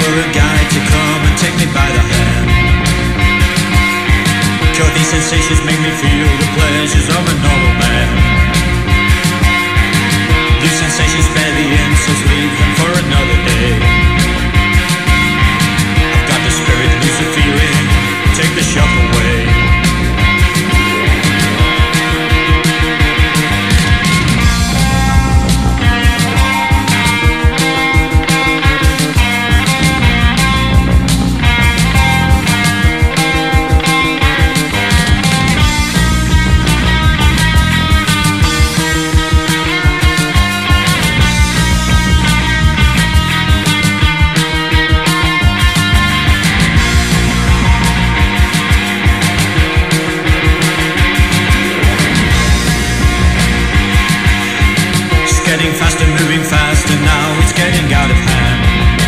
for a guy to come and take me by the hand. Cure these sensations, make me feel the pleasures of a normal man. These sensations spare the insults, leave them for another day. I've got the spirit, lose the feeling, take the shock away. Moving fast and now it's getting out of hand.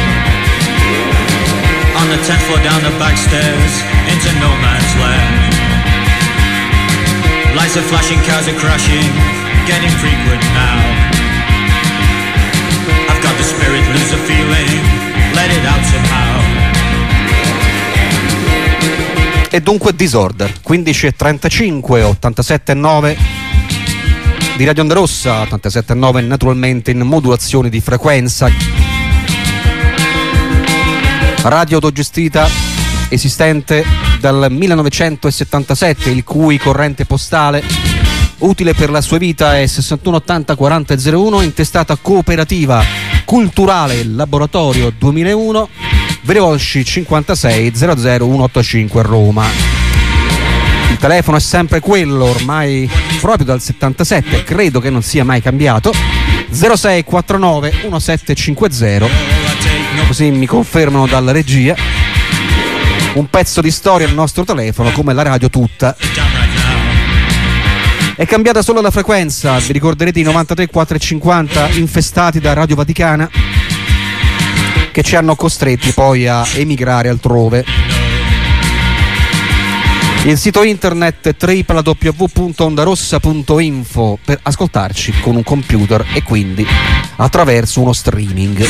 On the 10th floor down the back stairs into no man's land. Lights are flashing, cars are crashing, getting frequent now. I've got the spirit, lose the feeling, let it out somehow. E dunque Disorder, 15:35, 87.9 di Radio Onda Rossa, 87.9 naturalmente in modulazione di frequenza. Radio autogestita esistente dal 1977, il cui corrente postale utile per la sua vita è 6180 4001, intestata cooperativa culturale laboratorio 2001, Verevolsci 56 00185 Roma. Il telefono è sempre quello, ormai proprio dal 77, credo che non sia mai cambiato, 0649 1750, così mi confermano dalla regia. Un pezzo di storia al nostro telefono, come la radio tutta. È cambiata solo la frequenza, vi ricorderete i 93 450 infestati da Radio Vaticana, che ci hanno costretti poi a emigrare altrove. Il sito internet www.ondarossa.info per ascoltarci con un computer e quindi attraverso uno streaming.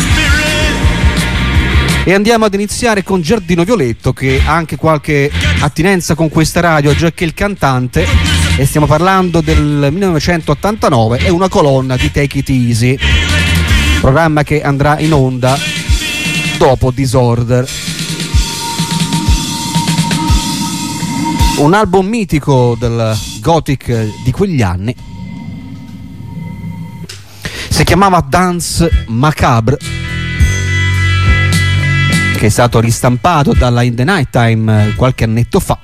E andiamo ad iniziare con Giardino Violetto, che ha anche qualche attinenza con questa radio, già che il cantante, e stiamo parlando del 1989, è una colonna di Take It Easy, programma che andrà in onda dopo Disorder. Un album mitico del gothic di quegli anni, si chiamava Dance Macabre, che è stato ristampato dalla In the Night Time qualche annetto fa.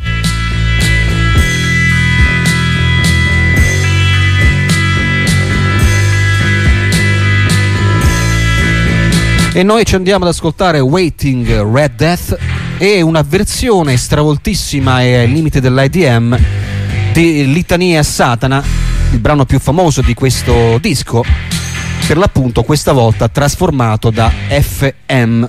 E noi ci andiamo ad ascoltare Waiting Red Death e una versione stravoltissima e al limite dell'IDM di Litania a Satana, il brano più famoso di questo disco, per l'appunto questa volta trasformato da FM.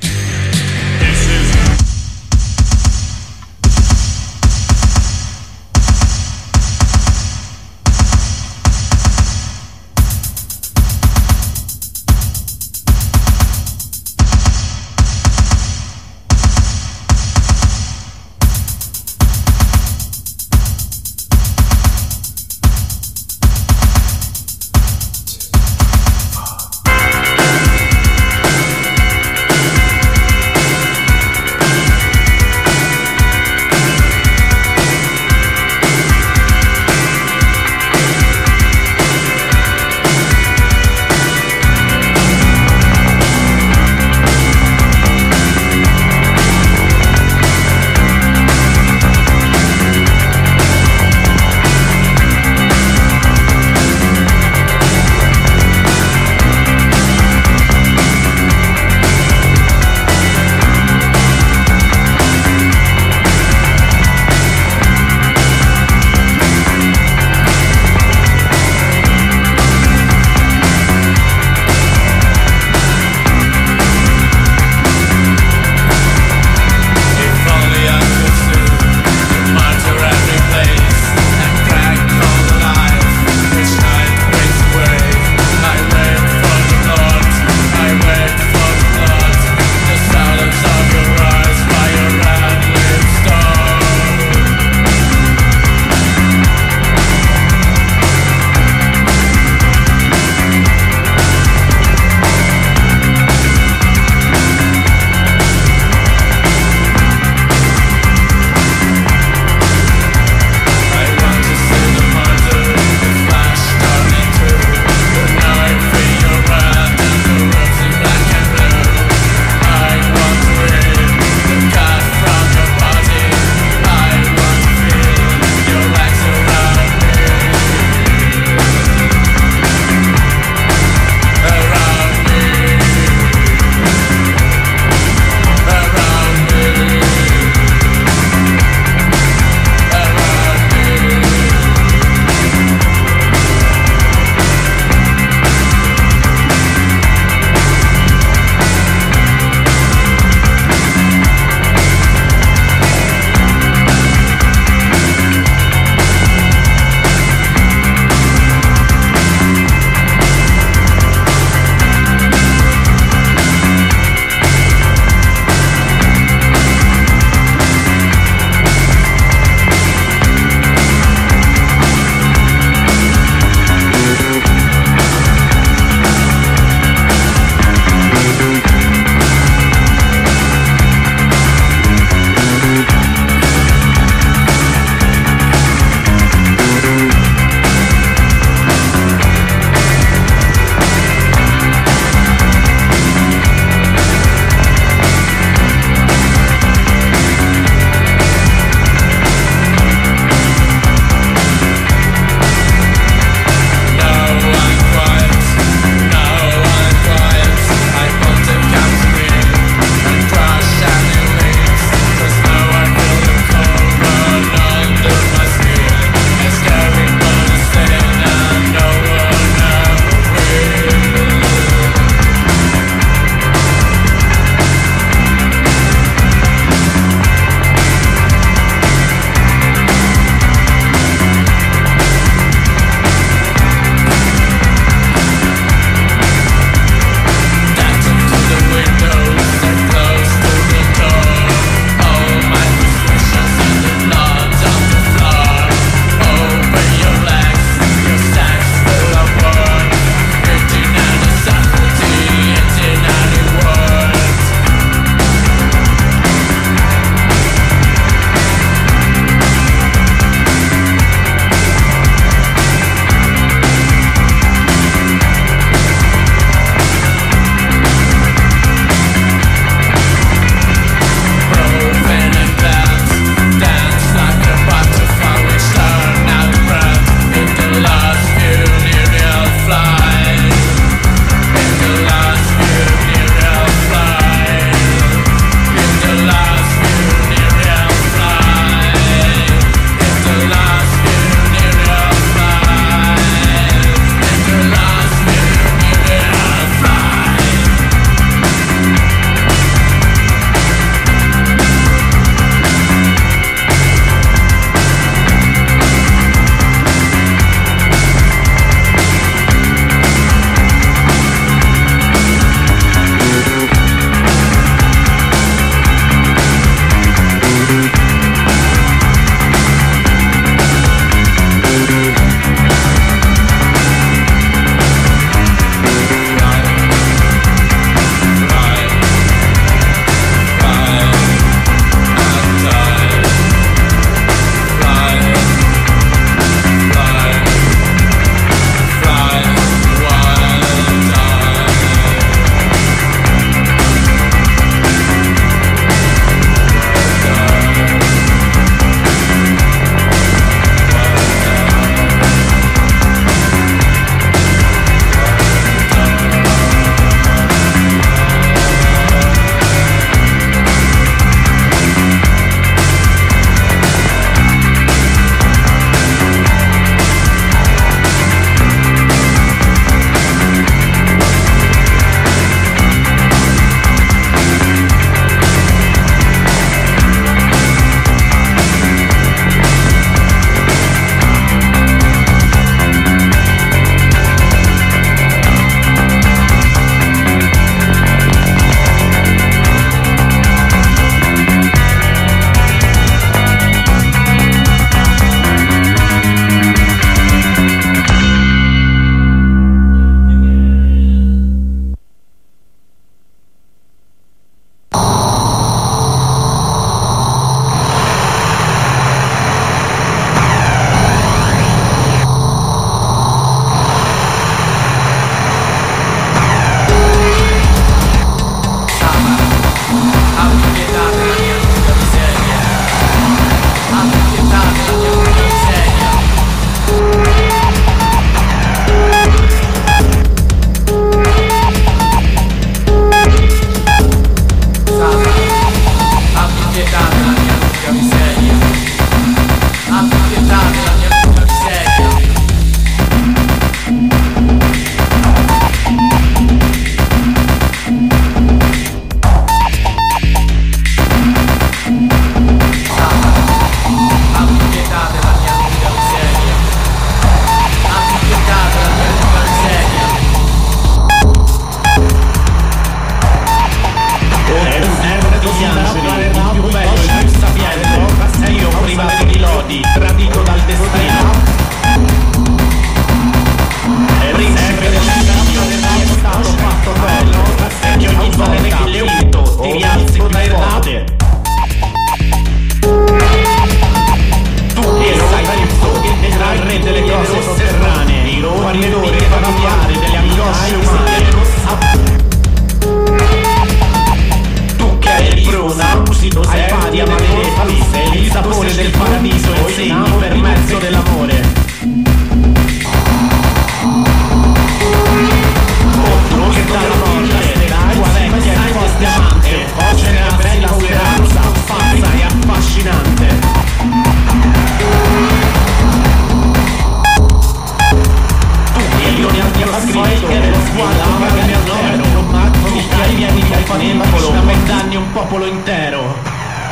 guarda il altero, ma tu vieni a fare il danni un popolo intero.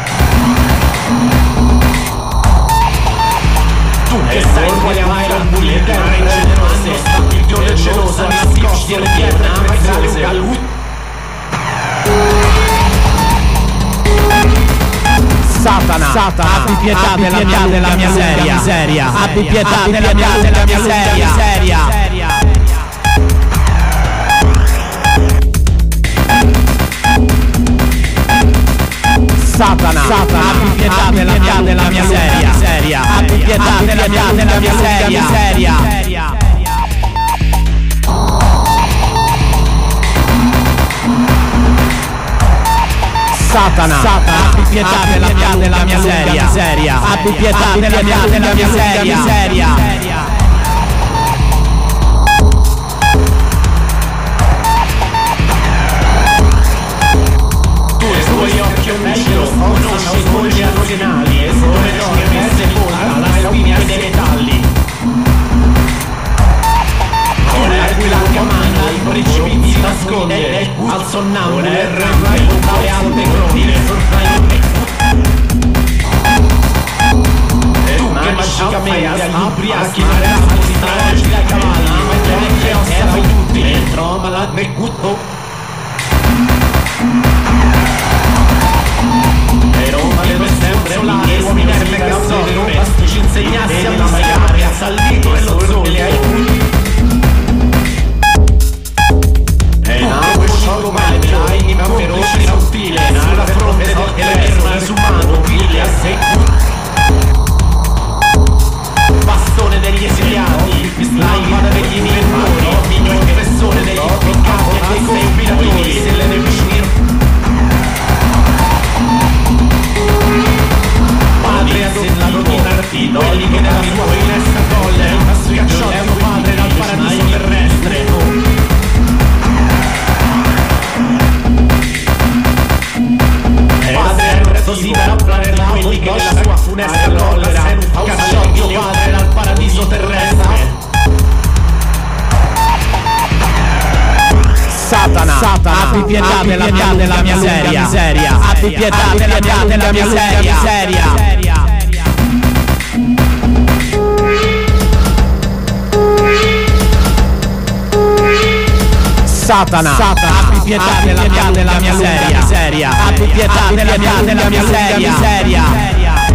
Tu che sai quale mai la bulletta generosa, il dio del geloso, nascosti le pietre preziose. Satana, abbi pietà della mia miseria, abbi pietà della mia miseria. Satana, abbi pietà della mia miseria, abbi pietà della mia miseria. Satana, abbi pietà della mia miseria, abbi pietà della mia miseria. Tu e i tuoi occhi omicidi conosci i colpi arsenali e sulle donne messe poltra la spina dei metalli. Ora l'aquila comanda i precipiti si nasconde al sonnambulo e rampa le alte cronine. Tu che magicamente agli ubriachi si traggi dai cavalli mentre vecchie ossa fai tutti dentro ma nel cutto. E Roma deve sempre solare uomini e cazzone ci insegnassi a mischiare a Salvito e lo zone. Solo male, anima feroce sottile, sulla fronte dell'eterno disumano, figli a sé. Bastone degli esiliati, lampada degli inventori, figlio professore degli impiccati e dei combinatori, se le ne vicini. Padre assenato di partito, quelli che nella sua finestra colle, schiacciato padre dal paradiso terrestre. Così per planer quelli che nella sua funesta collera cacciò Dio Padre dal paradiso terrestre. Satana, abbi pietà della mia miseria, abbi pietà della mia miseria. Satana, abbi pietà della mia miseria, abbi pietà della mia miseria.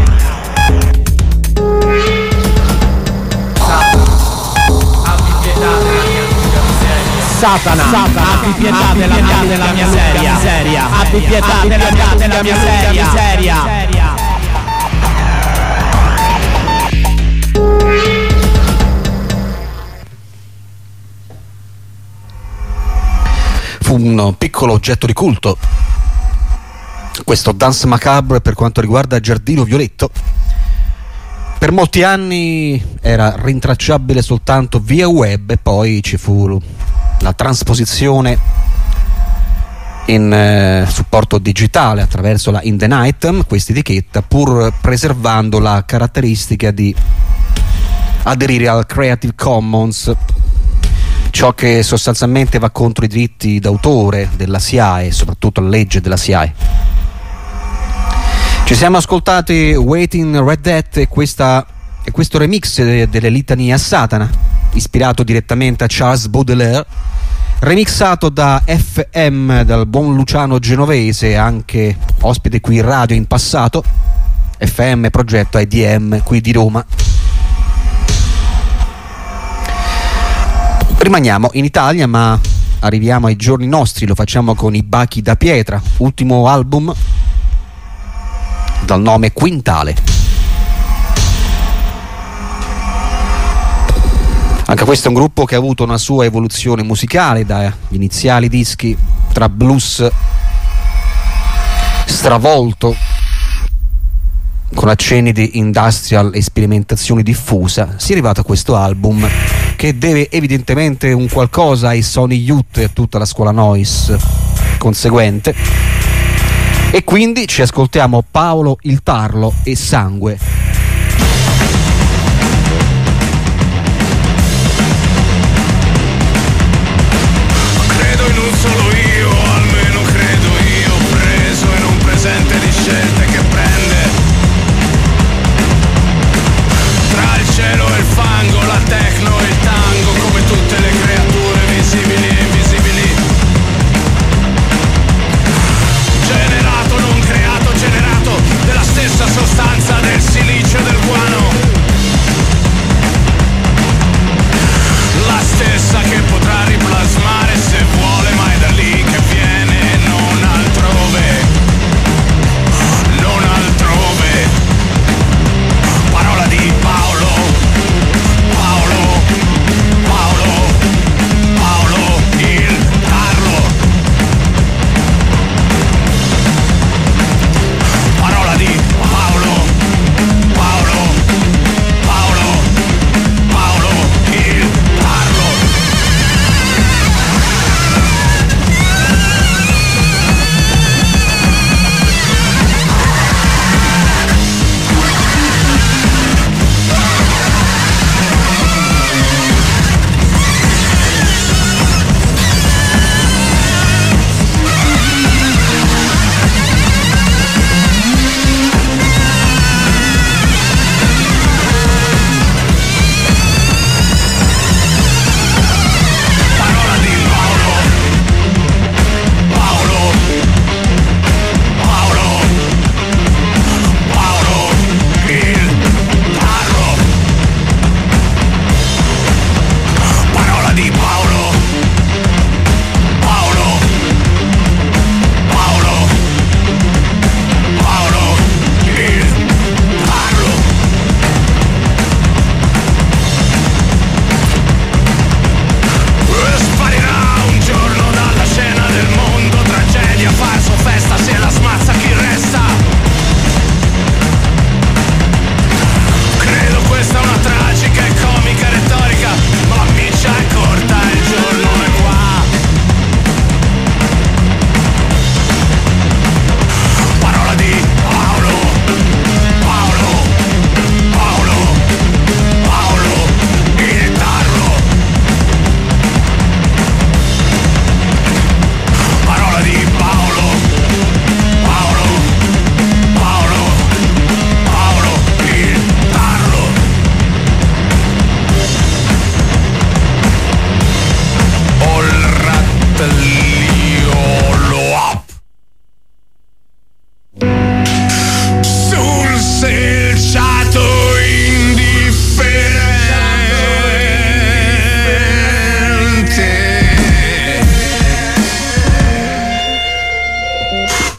Satana, abbi pietà della mia miseria, abbi pietà della mia miseria. Fu un piccolo oggetto di culto questo Danse Macabre per quanto riguarda Giardino Violetto. Per molti anni era rintracciabile soltanto via web e poi ci fu la trasposizione in supporto digitale attraverso la In The Night, questa etichetta, pur preservando la caratteristica di aderire al Creative Commons, ciò che sostanzialmente va contro i diritti d'autore della SIAE, soprattutto la legge della SIAE. Ci siamo ascoltati Waiting Red Death e questo remix delle litanie a Satana, ispirato direttamente a Charles Baudelaire, remixato da FM, dal buon Luciano Genovese, anche ospite qui in radio in passato, FM progetto IDM qui di Roma. Rimaniamo in Italia ma arriviamo ai giorni nostri, lo facciamo con i Bachi da Pietra, ultimo album dal nome Quintale. Anche questo è un gruppo che ha avuto una sua evoluzione musicale dagli iniziali dischi tra blues stravolto con accenni di industrial e sperimentazione diffusa, si è arrivato a questo album che deve evidentemente un qualcosa ai Sony Youth e a tutta la scuola noise conseguente, e quindi ci ascoltiamo Paolo il Tarlo e Sangue.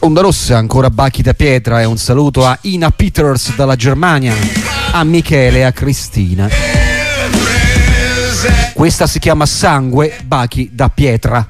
Onda Rossa, ancora Bachi da Pietra, e un saluto a Ina Peters dalla Germania, a Michele e a Cristina. Questa si chiama Sangue, Bachi da Pietra.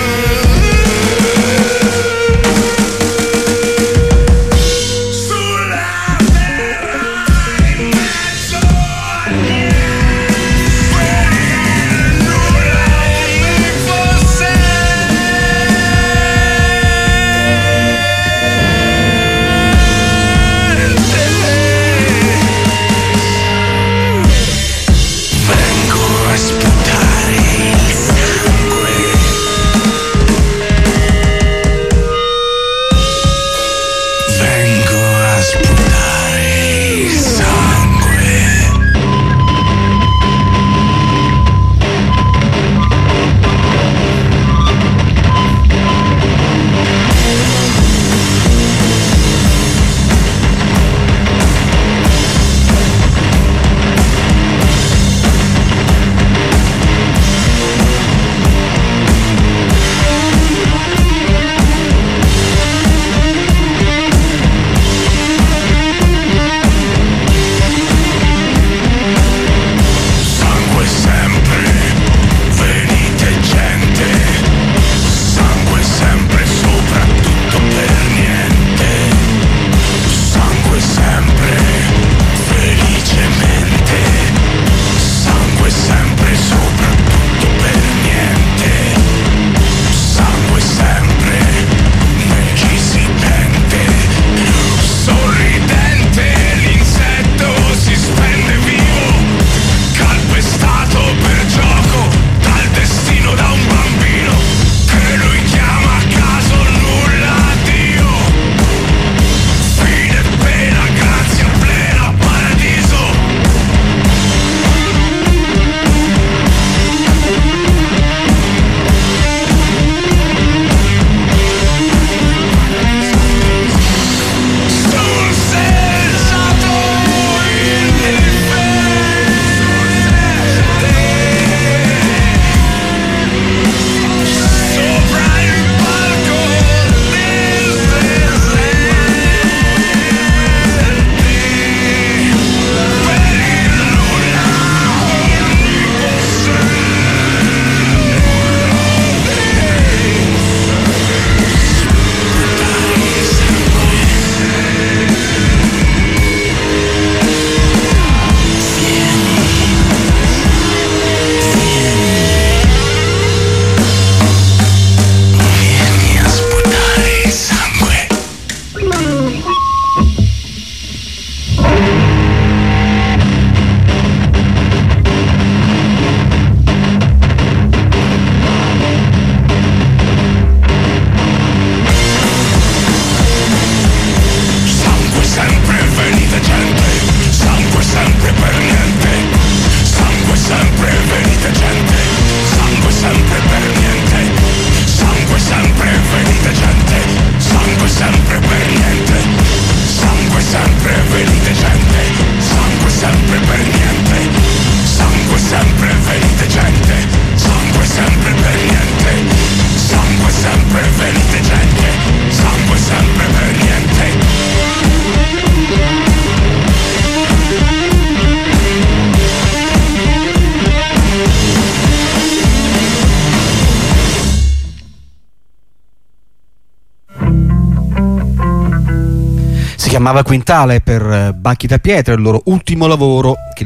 Si chiamava Quintale per Bachi da Pietra, il loro ultimo lavoro che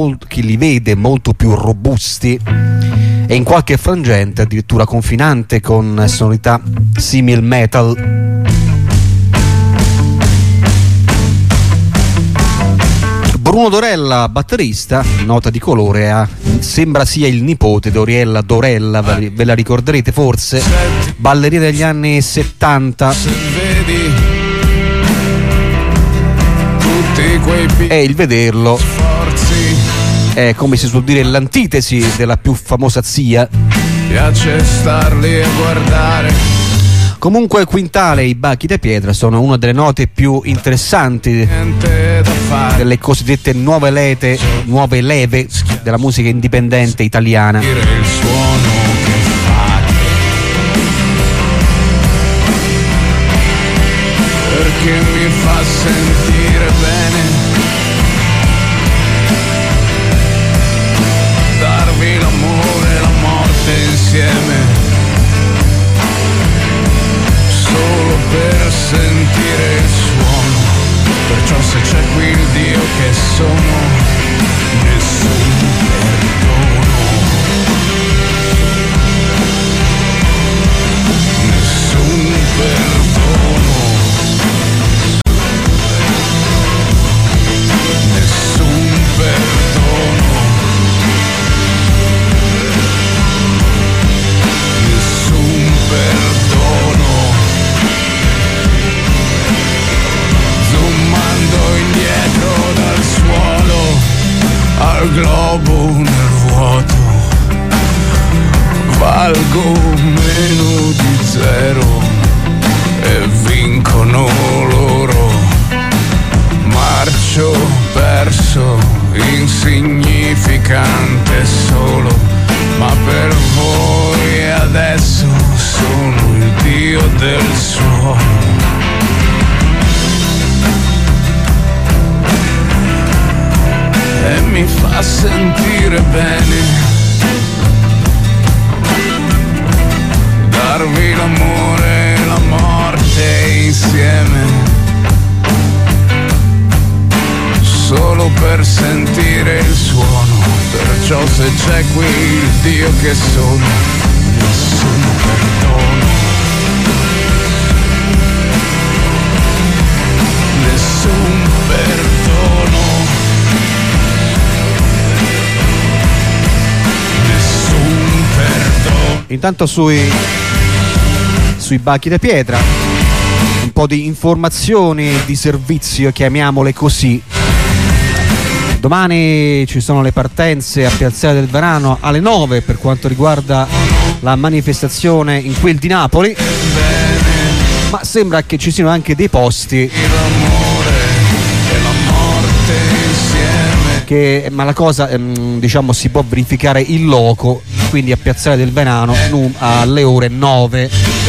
li vede molto più robusti e in qualche frangente addirittura confinante con sonorità simil metal. Bruno Dorella, batterista, nota di colore, sembra sia il nipote di Oriella Dorella, ve la ricorderete forse, ballerina degli anni 70. E il vederlo è, come si suol dire, l'antitesi della più famosa zia. Piace starli a guardare. Comunque Quintale e i Bachi da Pietra sono una delle note più interessanti delle cosiddette nuove leve della musica indipendente italiana. Il suono che fate sentire il suono, perciò se c'è qui il Dio che sono, nessun perdono, nessun perdono, nessun perdono, nessun perdono. Zoomando indietro dal suolo al globo nel vuoto, valgo meno di zero e vincono loro. Marcio perso, insignificante solo, ma per voi adesso sono il Dio del suono. E mi fa sentire bene darvi l'amore e la morte insieme, solo per sentire il suono, perciò se c'è qui il Dio che sono, nessun perdono, nessun perdono, nessun perdono. Intanto sui bachi da pietra un po' di informazioni di servizio, chiamiamole così. Domani ci sono le partenze a Piazzale del Verano alle 9 per quanto riguarda la manifestazione in quel di Napoli, ma sembra che ci siano anche dei posti ma la cosa diciamo si può verificare in loco, quindi a Piazzale del Verano alle ore 9.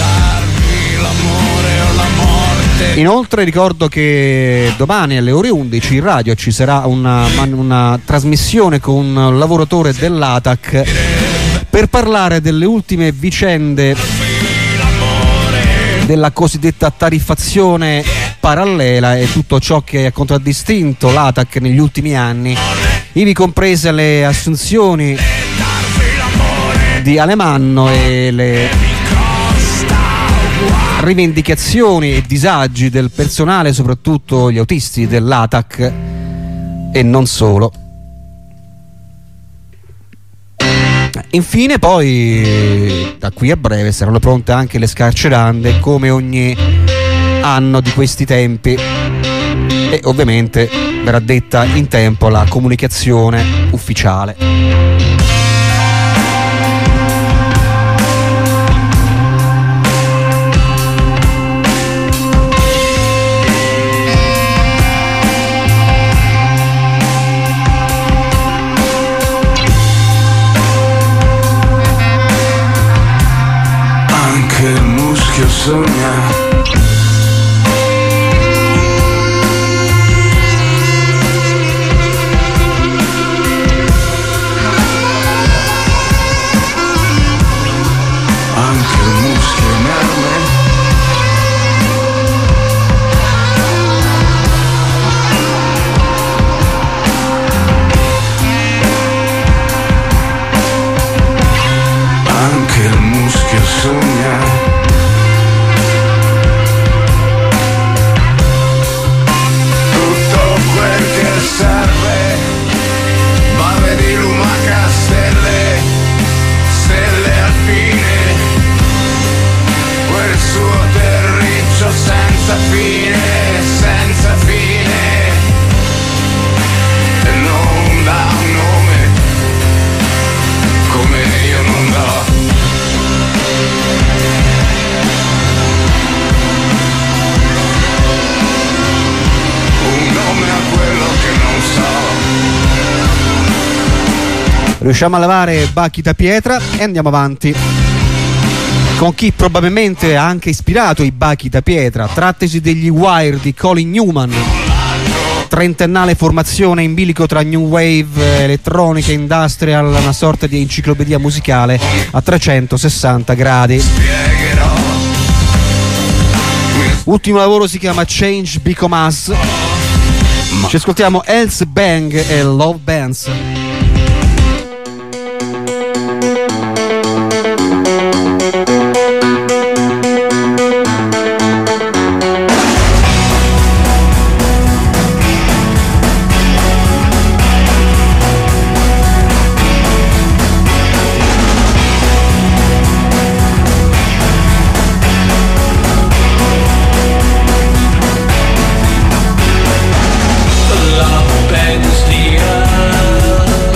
Inoltre ricordo che domani alle ore 11 in radio ci sarà una trasmissione con un lavoratore dell'ATAC per parlare delle ultime vicende della cosiddetta tariffazione parallela e tutto ciò che ha contraddistinto l'ATAC negli ultimi anni, ivi comprese le assunzioni di Alemanno e le rivendicazioni e disagi del personale, soprattutto gli autisti dell'ATAC e non solo. Infine poi da qui a breve saranno pronte anche le scarcerande come ogni anno di questi tempi e ovviamente verrà detta in tempo la comunicazione ufficiale. Il muschio sogna, anche il muschio inerme, anche il muschio sogna. Serve bave di lumaca, stelle alpine, quel suo terriccio senza fine, e non dà un nome come io non do. Un nome a quello che non so. Riusciamo a lavare bachi da pietra e andiamo avanti con chi probabilmente ha anche ispirato i bachi da pietra. Trattasi degli Wire di Colin Newman, trentennale formazione in bilico tra new wave, elettronica, industrial, una sorta di enciclopedia musicale a 360 gradi. Ultimo lavoro si chiama Change Become Us. Ci ascoltiamo Else Bang e Love Bands. Love bends the earth.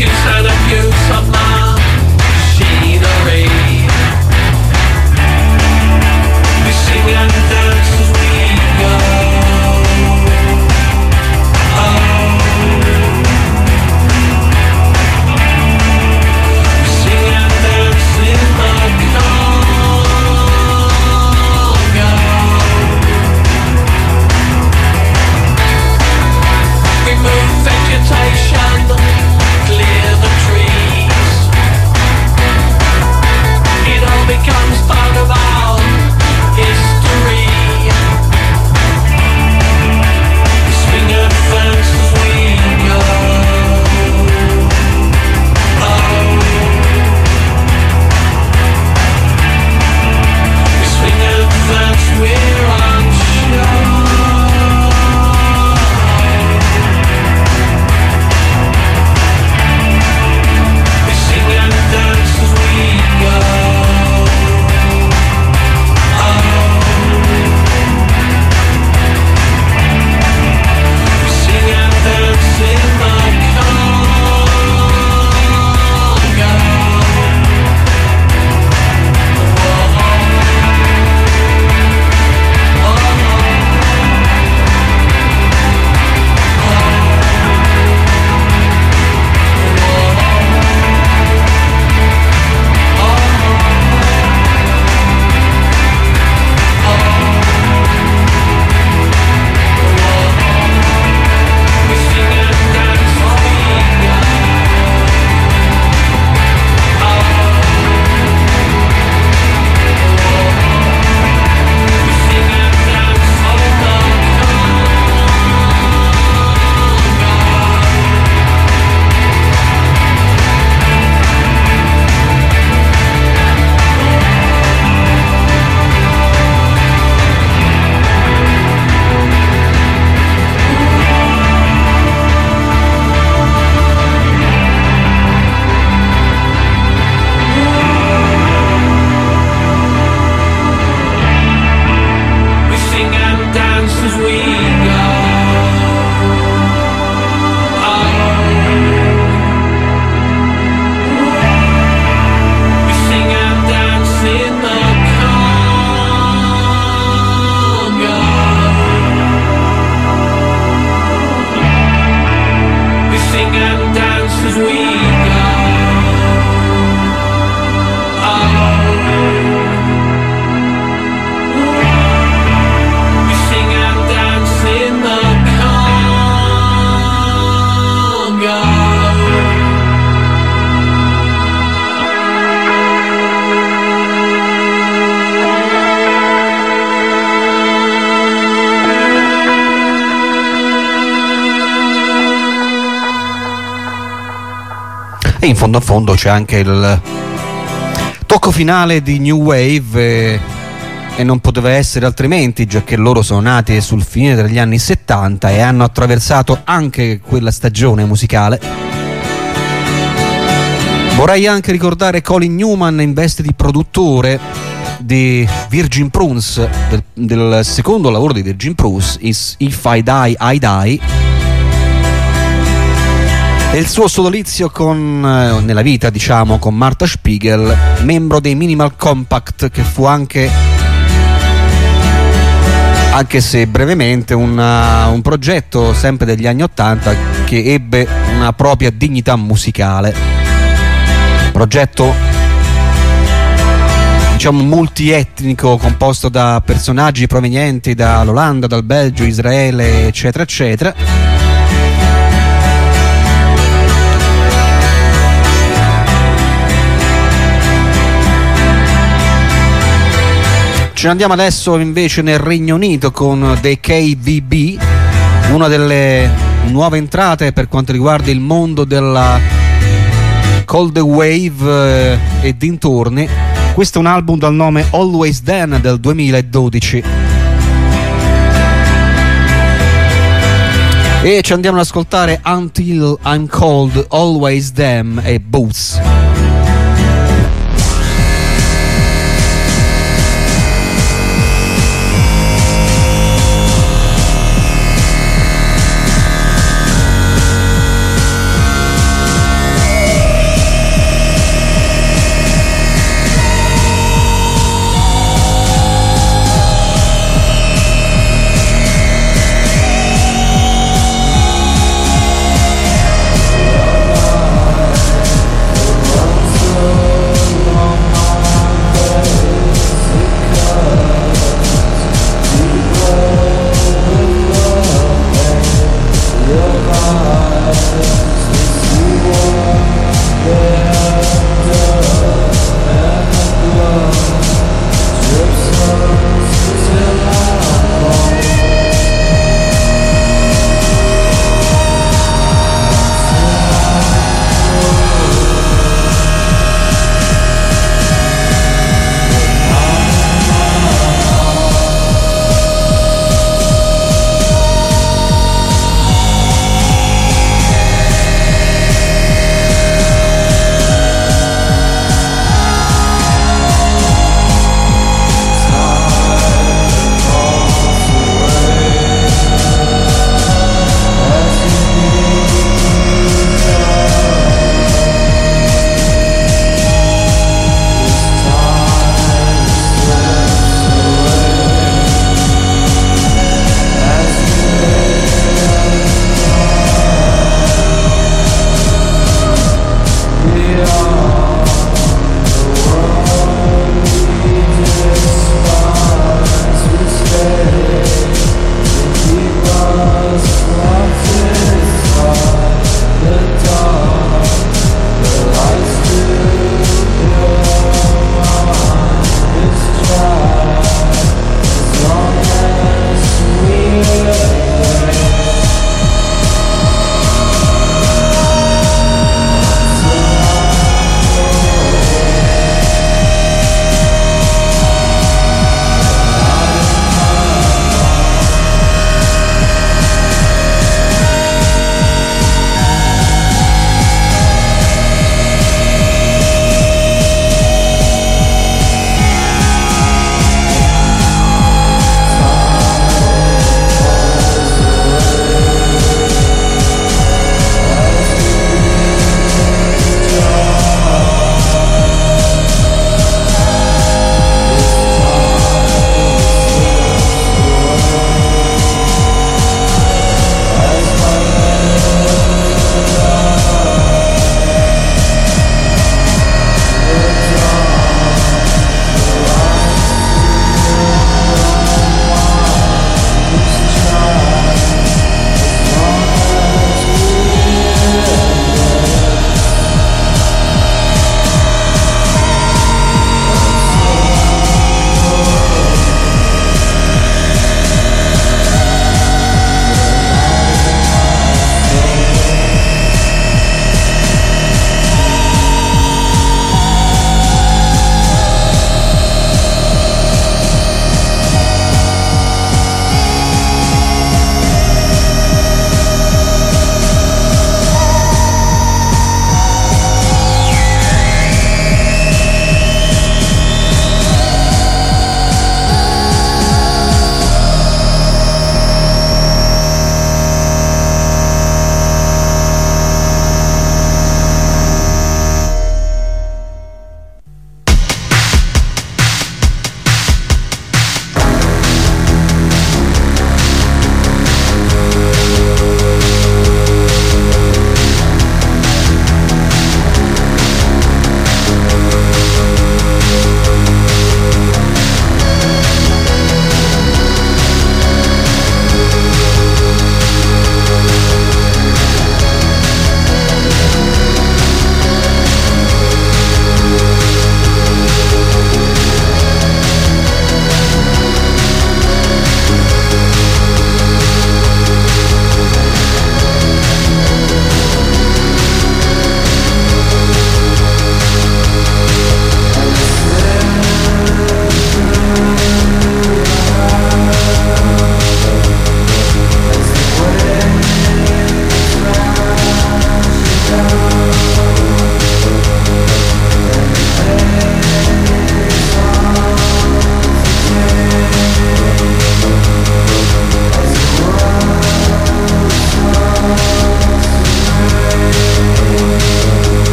misuse and abuse of machinery. We sing and dance as we go. We sing and dance in the Congo. We move vegetation, clear the trees. It all becomes part of our history. We swing and dance as we go. We swing and dance, we're on show. We sing and dance as we go. We sing and dance in the E in fondo a fondo c'è anche il tocco finale di New Wave, e non poteva essere altrimenti, già che loro sono nati sul fine degli anni 70 e hanno attraversato anche quella stagione musicale. Vorrei anche ricordare Colin Newman in veste di produttore di Virgin Prunes, del secondo lavoro di Virgin Prunes, If I Die, I Die, e il suo sodalizio nella vita, diciamo, con Martha Spiegel, membro dei Minimal Compact, che fu anche se brevemente un progetto sempre degli anni '80 che ebbe una propria dignità musicale, progetto diciamo multietnico, composto da personaggi provenienti dall'Olanda, dal Belgio, Israele, eccetera eccetera. Ce ne andiamo adesso invece nel Regno Unito con The KVB, una delle nuove entrate per quanto riguarda il mondo della cold wave e dintorni. Questo è un album dal nome Always Then del 2012. E ci andiamo ad ascoltare Until I'm Cold, Always Them e Boots.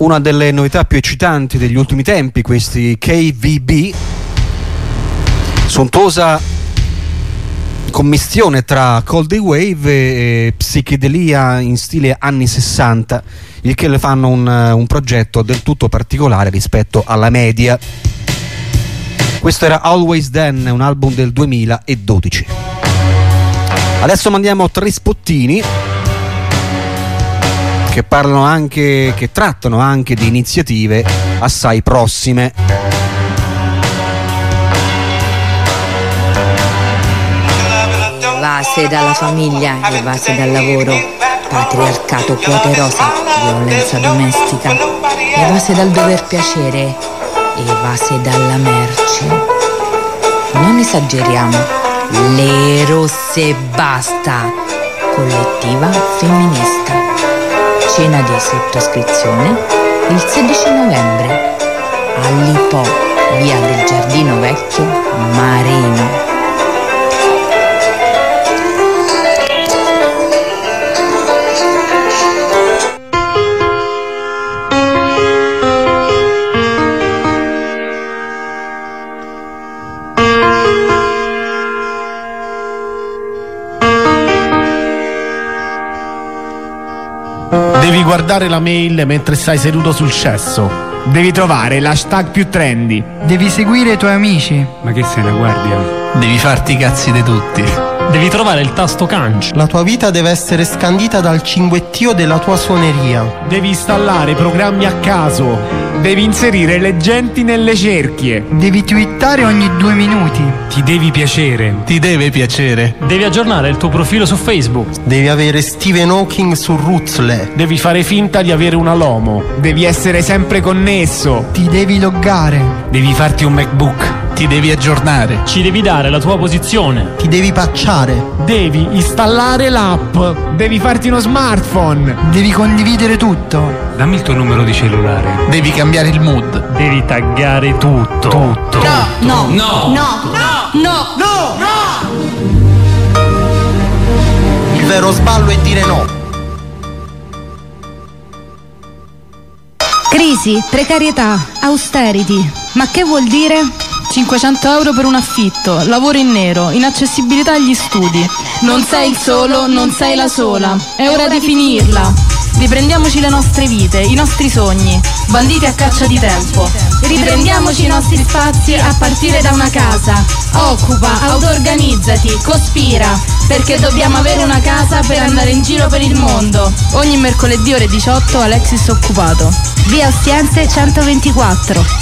Una delle novità più eccitanti degli ultimi tempi, questi KVB, sontuosa commistione tra cold wave e psichedelia in stile anni 60, il che le fanno un progetto del tutto particolare rispetto alla media. Questo era Always Then, un album del 2012. Adesso mandiamo 3 spottini che parlano anche, che trattano anche di iniziative assai prossime. Evase dalla famiglia, evase dal lavoro, patriarcato, quote rosa, violenza domestica, evase dal dover piacere, evase dalla merce. Non esageriamo, le rosse basta, collettiva femminista. Cena di sottoscrizione il 16 novembre all'Ipò, via del Giardino Vecchio, Marino. Devi guardare la mail mentre stai seduto sul cesso. Devi trovare l'hashtag più trendy. Devi seguire i tuoi amici. Ma che sei, una guardia? Devi farti i cazzi di tutti. Devi trovare il tasto canc. La tua vita deve essere scandita dal cinguettio della tua suoneria. Devi installare programmi a caso. Devi inserire le genti nelle cerchie. Devi twittare ogni 2 minuti. Ti devi piacere. Ti deve piacere. Devi aggiornare il tuo profilo su Facebook. Devi avere Stephen Hawking su Ruzzle. Devi fare finta di avere una Lomo. Devi essere sempre connesso. Ti devi loggare. Devi farti un MacBook. Ti devi aggiornare. Ci devi dare la tua posizione. Ti devi patchare. Devi installare l'app. Devi farti uno smartphone. Devi condividere tutto. Dammi il tuo numero di cellulare. Devi cambiare il mood. Devi taggare tutto. Tutto. No. Il vero sballo è dire no. Crisi, precarietà, austerity. Ma che vuol dire? 500 euro per un affitto, lavoro in nero, inaccessibilità agli studi. Non sei il solo, non sei la sola. È ora di finirla. Riprendiamoci le nostre vite, i nostri sogni, banditi a caccia di tempo. Riprendiamoci i nostri spazi a partire da una casa. Occupa, auto-organizzati, cospira, perché dobbiamo avere una casa per andare in giro per il mondo. Ogni mercoledì ore 18 Alexis Occupato. Via Ostiense 124.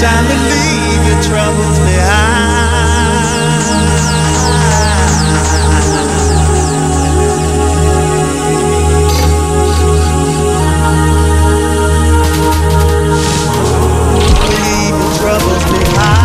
time to leave your troubles Leave your troubles behind.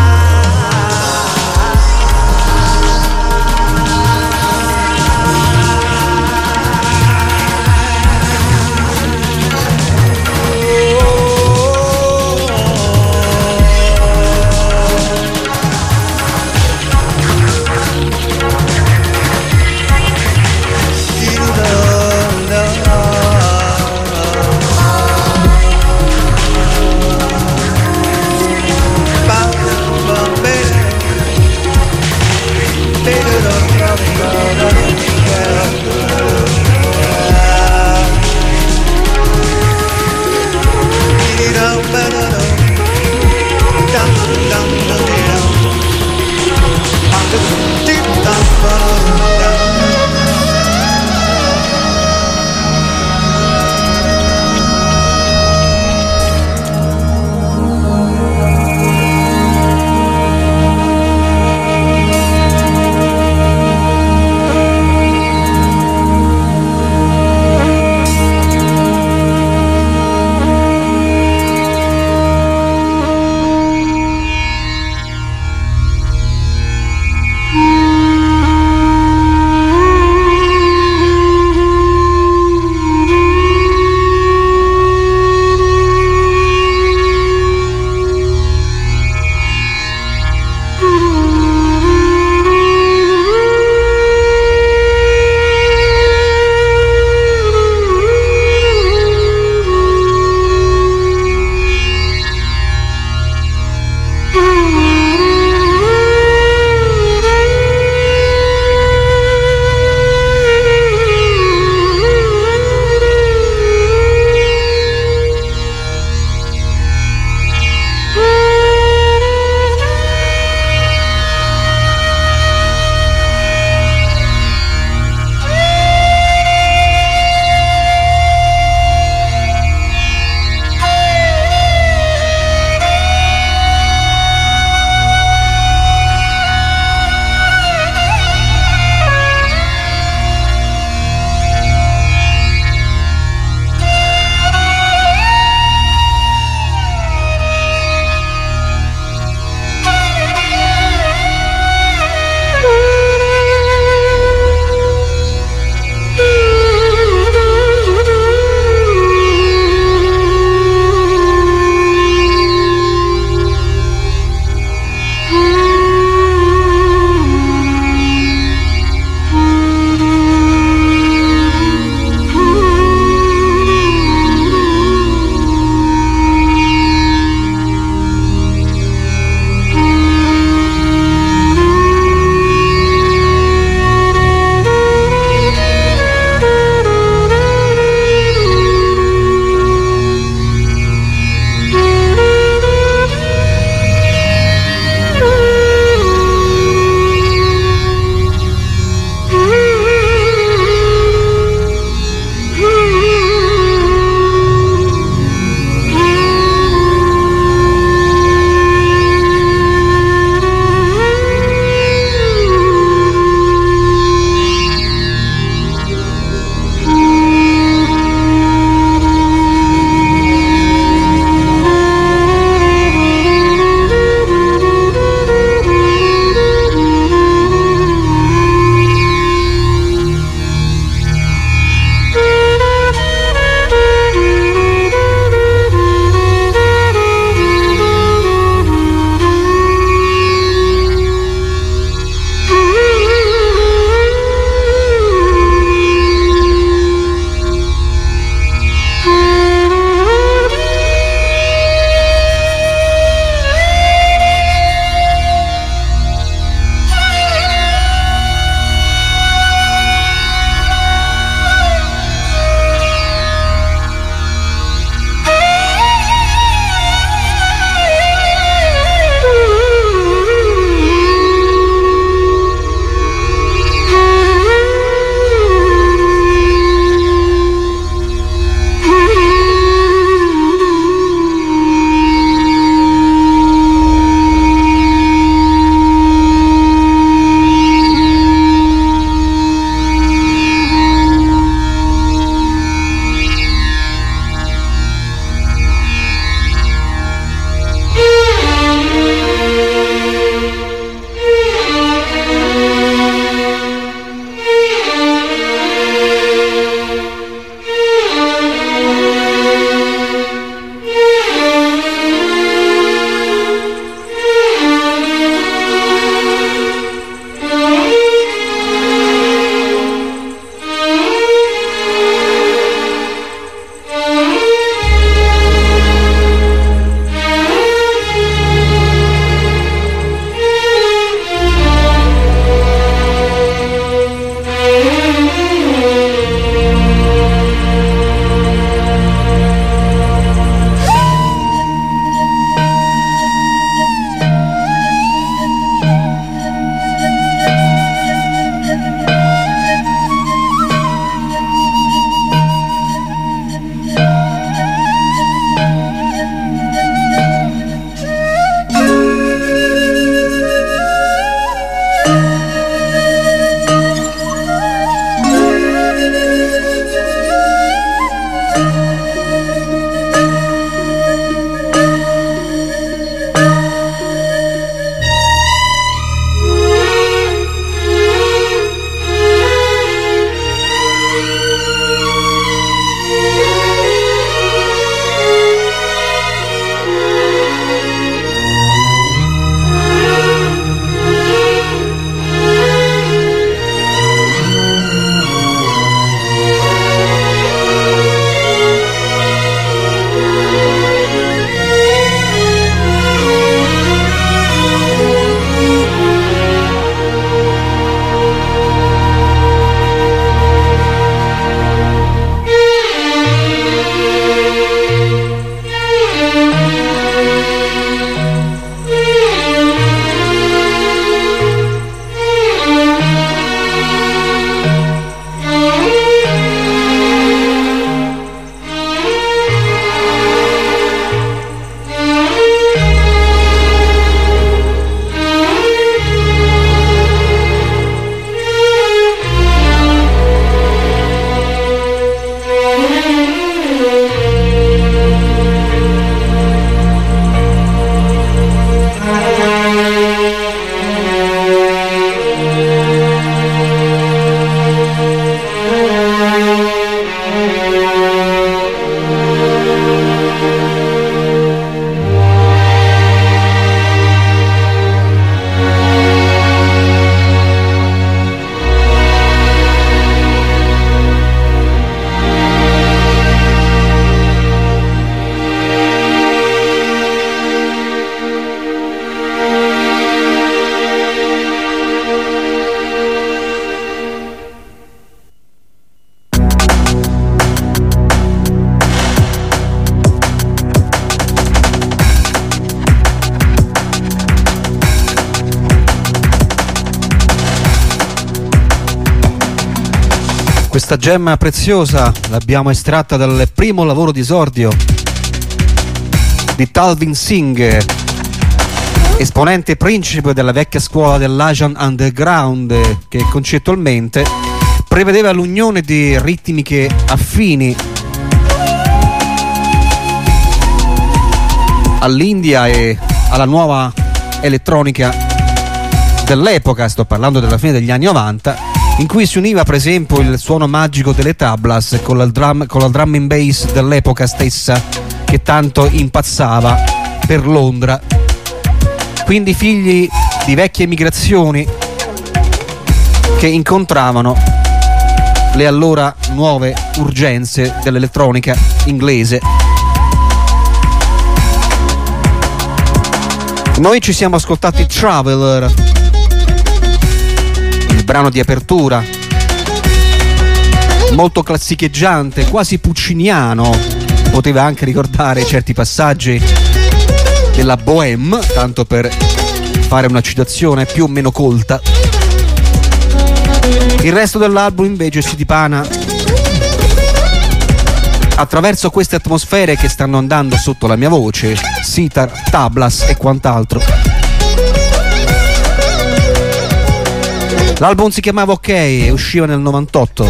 Questa gemma preziosa l'abbiamo estratta dal primo lavoro di esordio di Talvin Singh, esponente principe della vecchia scuola dell'Asian Underground, che concettualmente prevedeva l'unione di ritmiche affini all'India e alla nuova elettronica dell'epoca. Sto parlando della fine degli anni 90, in cui si univa per esempio il suono magico delle tablas con la drum and bass dell'epoca stessa, che tanto impazzava per Londra. Quindi figli di vecchie migrazioni che incontravano le allora nuove urgenze dell'elettronica inglese. Noi ci siamo ascoltati Traveler, il brano di apertura, molto classicheggiante, quasi pucciniano, poteva anche ricordare certi passaggi della Bohème, tanto per fare una citazione più o meno colta. Il resto dell'album invece si dipana attraverso queste atmosfere che stanno andando sotto la mia voce, sitar, tablas e quant'altro. L'album si chiamava OK e usciva nel 98.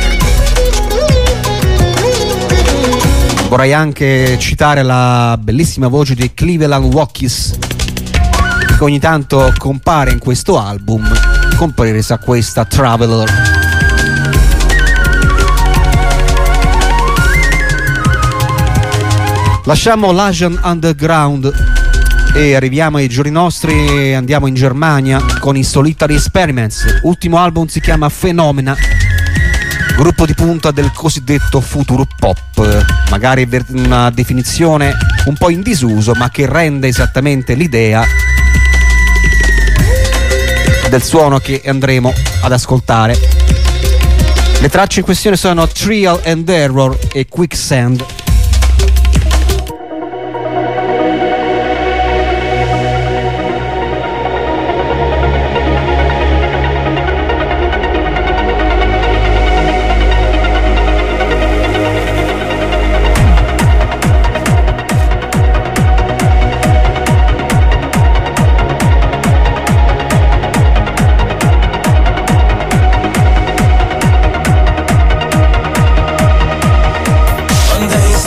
Vorrei anche citare la bellissima voce di Cleveland Walkies, che ogni tanto compare in questo album, compresa questa Traveler. Lasciamo l'Asian Underground e arriviamo ai giorni nostri e andiamo in Germania con i Solitary Experiments. Ultimo album si chiama Phenomena, gruppo di punta del cosiddetto future pop, magari una definizione un po' in disuso, ma che rende esattamente l'idea del suono che andremo ad ascoltare. Le tracce in questione sono Trial and Error e Quicksand. One day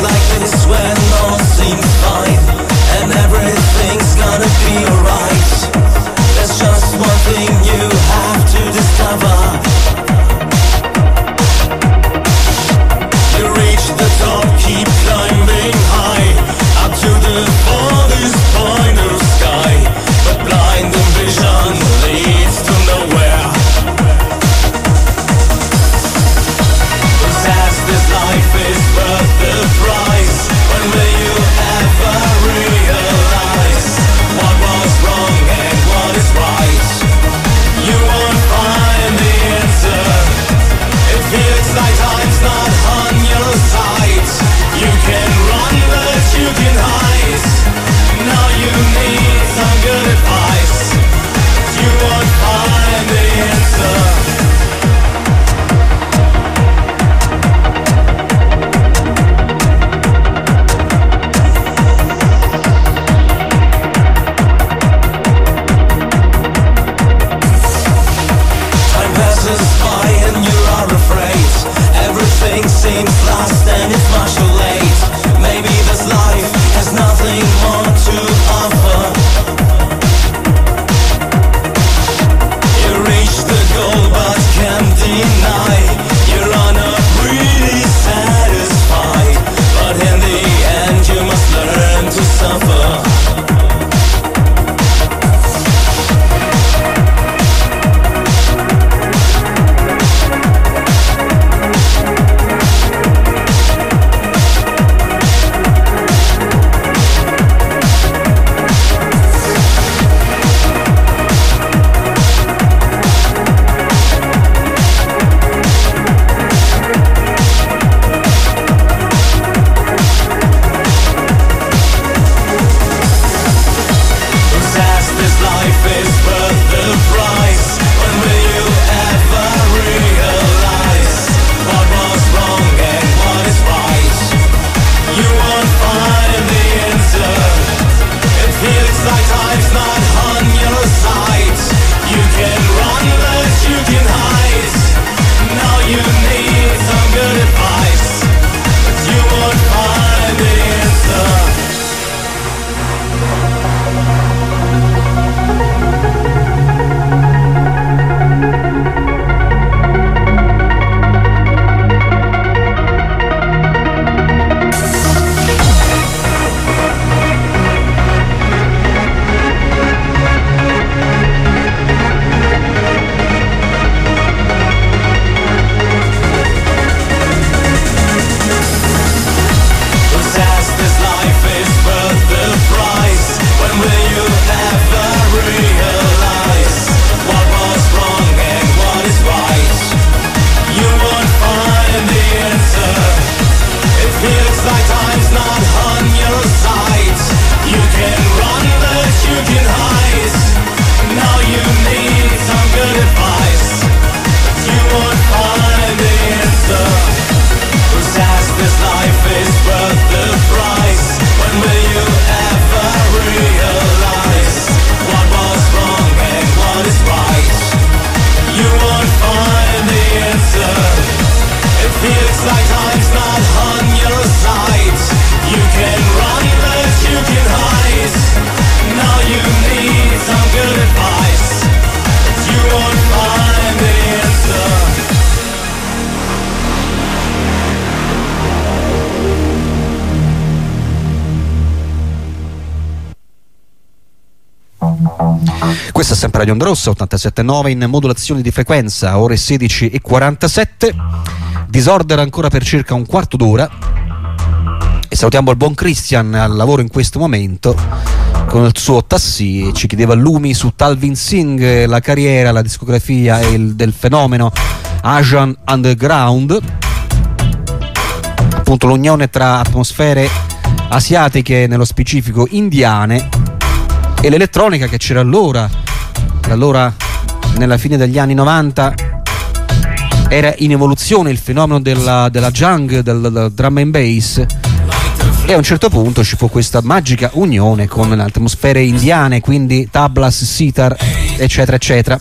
Questa è sempre Radio Onda Rossa 87.9 in modulazione di frequenza, ore 16:47. Disorder ancora per circa un quarto d'ora. E salutiamo il buon Christian al lavoro in questo momento con il suo Tassi. Ci chiedeva lumi su Talvin Singh, la carriera, la discografia del fenomeno Asian Underground, appunto l'unione tra atmosfere asiatiche, nello specifico indiane, e l'elettronica che c'era allora nella fine degli anni 90. Era in evoluzione il fenomeno della jung, del drum and bass, e a un certo punto ci fu questa magica unione con le atmosfere indiane, quindi tablas, sitar, eccetera eccetera.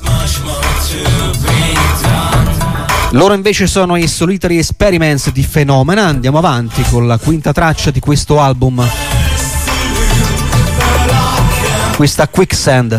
Loro invece sono i Solitary Experiments di Phenomena. Andiamo avanti con la quinta traccia di questo album, questa Quicksand.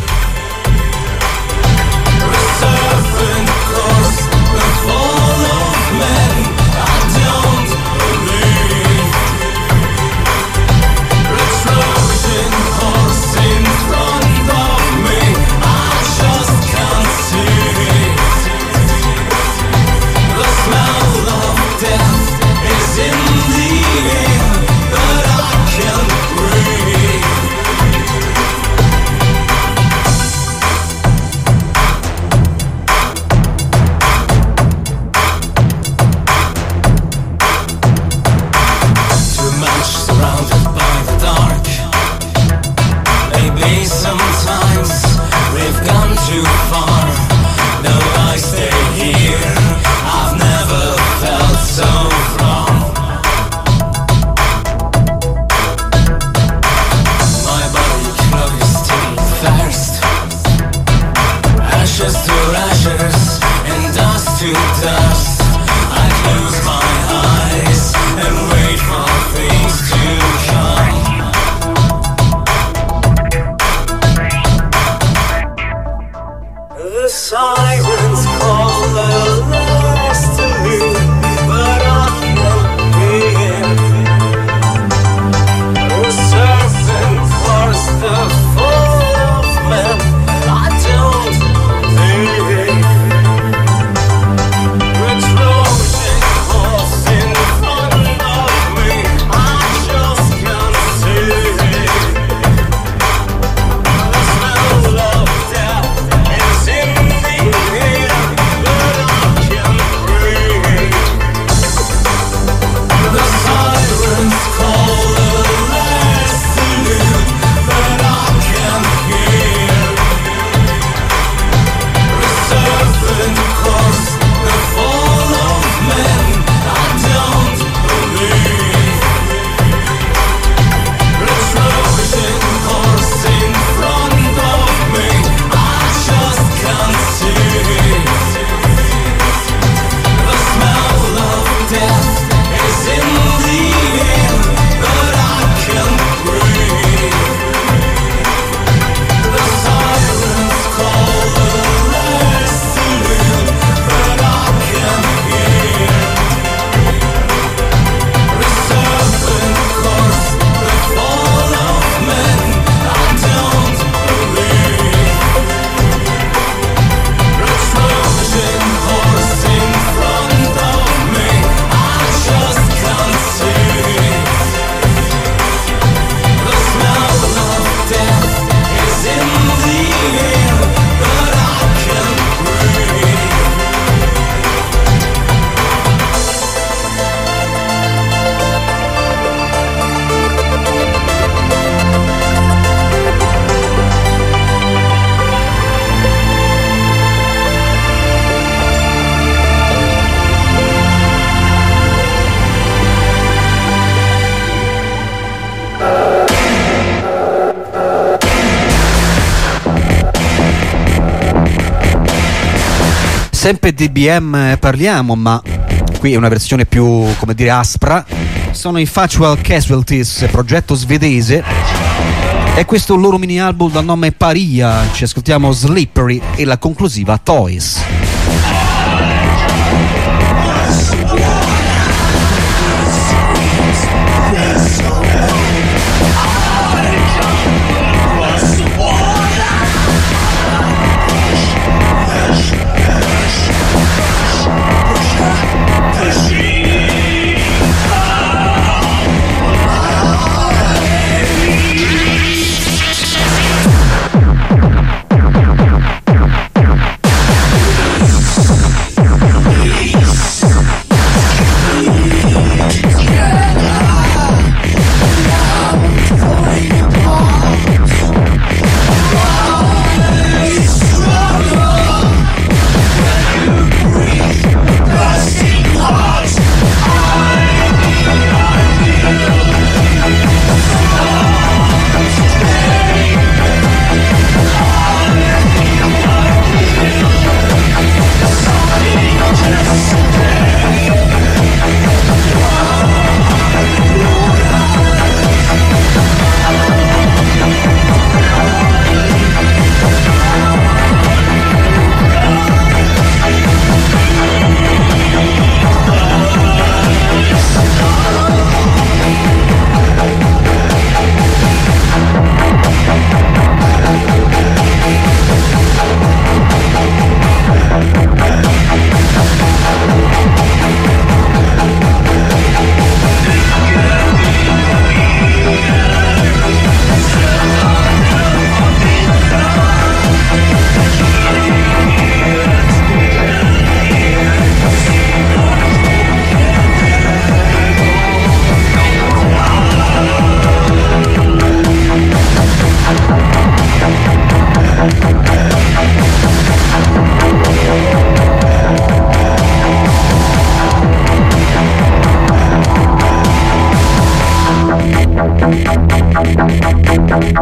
Sempre DBM parliamo, ma qui è una versione più, come dire, aspra. Sono i Factual Casualties, progetto svedese, e questo è un loro mini album dal nome Paria. Ci ascoltiamo Slippery e la conclusiva Toys.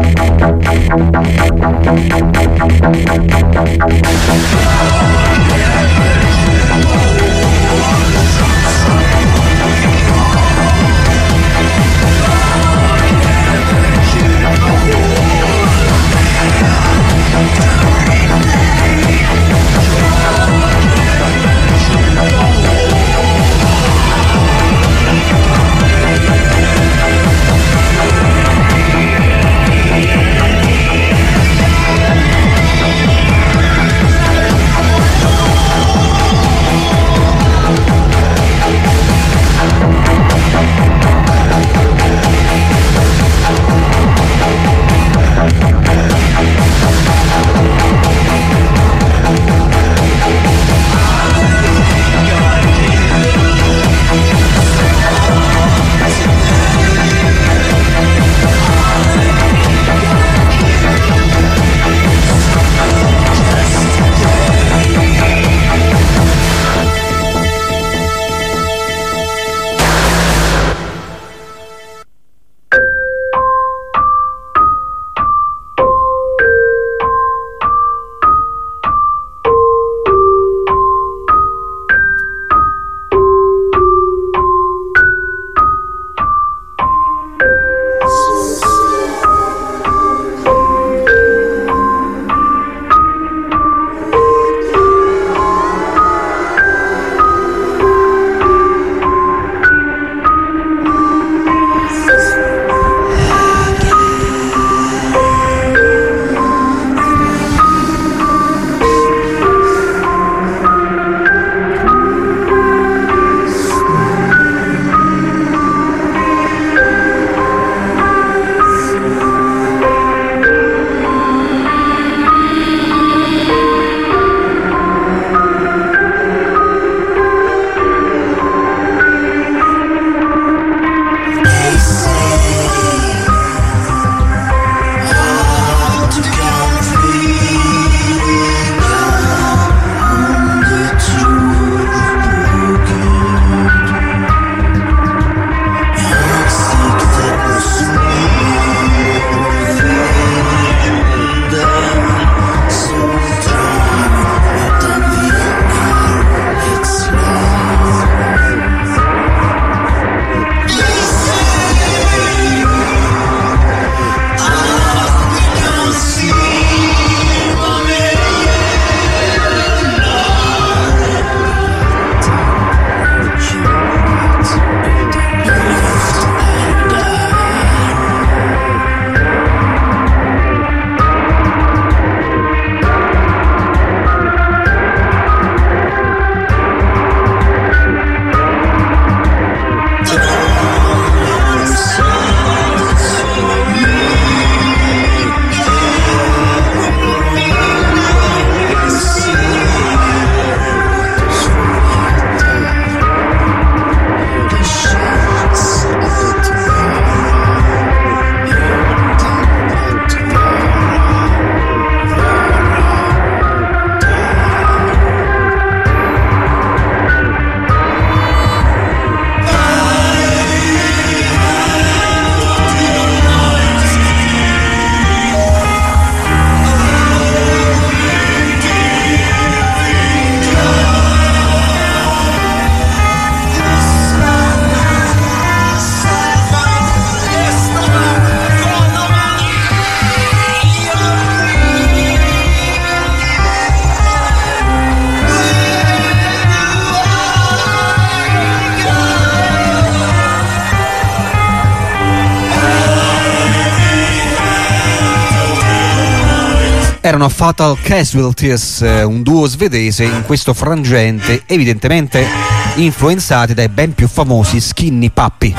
Erano Fatal Casualties, un duo svedese in questo frangente, evidentemente influenzati dai ben più famosi Skinny Puppy.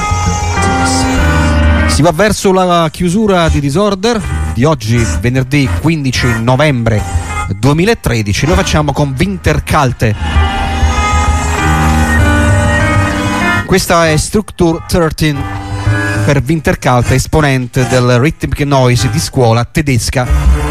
Si va verso la chiusura di Disorder di oggi, venerdì 15 novembre 2013. Lo facciamo con Winterkalte. Questa è Structure 13 per Winterkalte, esponente del rhythmic noise di scuola tedesca.